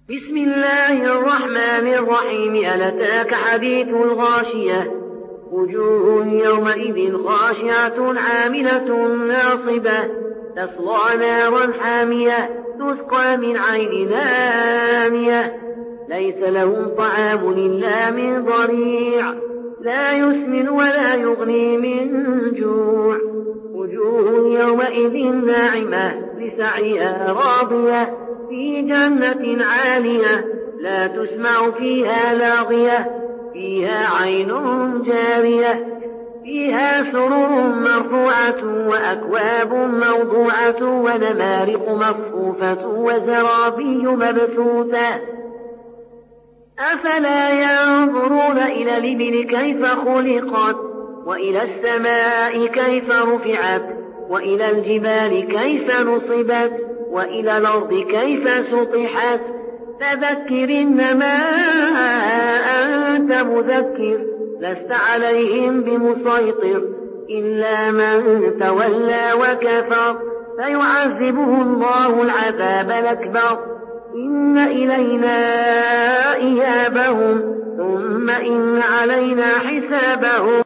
بسم الله الرحمن الرحيم. هل أتاك حديث الغاشية؟ وجوه يومئذ خاشعة عاملة ناصبة تصلى نارا حامية تسقى من عين آنية ليس لهم طعام إلا من ضريع لا يسمن ولا يغني من جوع. وجوه يومئذ ناعمة لسعيها راضية في جنة عالية لا تسمع فيها لاغية فيها عين جارية فيها سرر مرفوعة وأكواب موضوعة ونمارق مصفوفة وزرابي مبثوثة. أفلا ينظرون إلى الإبل كيف خلقت وإلى السماء كيف رفعت وإلى الجبال كيف نصبت وإلى الأرض كيف سطحت. فذكر إنما أنت مذكر لست عليهم بمسيطر إلا من تولى وكفر فيعذبه الله العذاب الأكبر. إن إلينا إيابهم ثم إن علينا حسابهم.